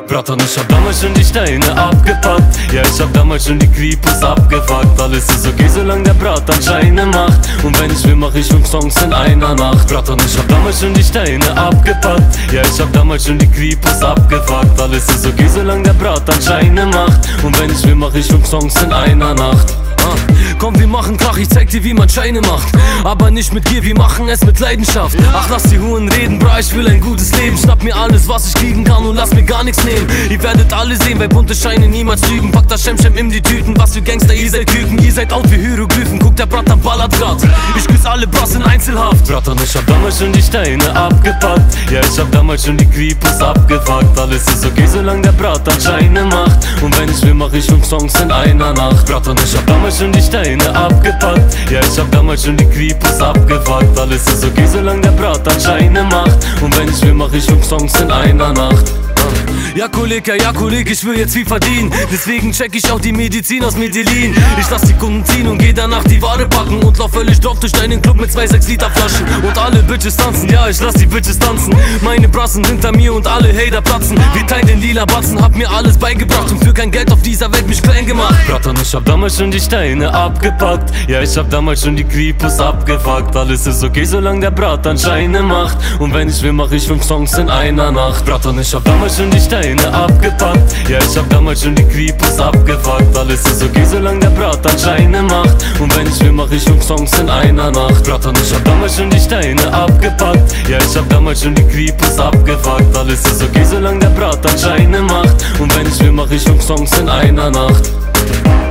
Bratan, ich hab damals schon die Steine abgepackt. Ja, ich hab damals schon die Creepers abgefuckt. Alles ist okay, solange der Bratan Scheine macht. Und wenn ich will, mach ich 5 Songs in einer Nacht. Bratan, ich hab damals schon die Steine abgepackt. Ja, ich hab damals schon die Creepers abgefuckt. Alles ist okay, solange der Bratan Scheine macht. Und wenn ich will, mach ich 5 Songs in einer Nacht. Komm, wir machen Krach, ich zeig dir, wie man Scheine macht. Aber nicht mit Gier, wir machen es mit Leidenschaft. Ach, lass die Huren reden, bra, ich will ein gutes Leben. Schnapp mir alles, was ich kriegen kann und lass mir gar nichts nehmen. Ihr werdet alle sehen, weil bunte Scheine niemals lügen. Packt das Schemschem in die Tüten, was für Gangster, ihr seid Küken. Ihr seid out wie Hieroglyphen, guckt der Bratan ballert grad. Ich küss alle Bras in Einzelhaft. Bratan, ich hab damals schon die Steine abgepackt. Ja, ich hab damals schon die Creepers abgefuckt. Alles ist okay, solange der Bratan Scheine macht. Und wenn ich will, mach ich 5 Songs in einer Nacht. Bratan, ich hab damals schon die Steine abgepackt. Ja, ich hab damals schon die Creepers abgefuckt. Alles ist okay, solange der Bratan Scheine macht. Und wenn ich will, mach ich 5 Songs in einer Nacht. Ja, Kollege, ich will jetzt viel verdienen. Deswegen check ich auch die Medizin aus Medellin. Ich lass die Kunden ziehen und geh danach die Ware packen. Und lauf völlig drauf durch deinen Club mit 2 6-Liter Flaschen. Und alle Bitches tanzen, ja, ich lass die Bitches tanzen. Meine Brassen hinter mir und alle Hater platzen. Wir teilen den lila Batzen, hab mir alles beigebracht. Und für kein Geld auf dieser Welt mich klein gemacht. Bratan, ich hab damals schon die Steine abgepackt. Ja, ich hab damals schon die Creepers abgefuckt. Alles ist okay, solange der Bratan Scheine macht. Und wenn ich will, mach ich 5 Songs in einer Nacht. Bratan, ich hab damals schon die Steine abgepackt. Ja, ich hab damals schon die Creepers abgefuckt. Alles ist okay, solange der Bratan Scheine macht. Und wenn ich will, mach ich 5 Songs in einer Nacht. Bratan, ich hab damals schon die Steine abgepackt. Ja, ich hab damals schon die Creepers abgefuckt. Alles ist okay, solange der Bratan Scheine macht. Und wenn ich will, mach ich 5 Songs in einer Nacht.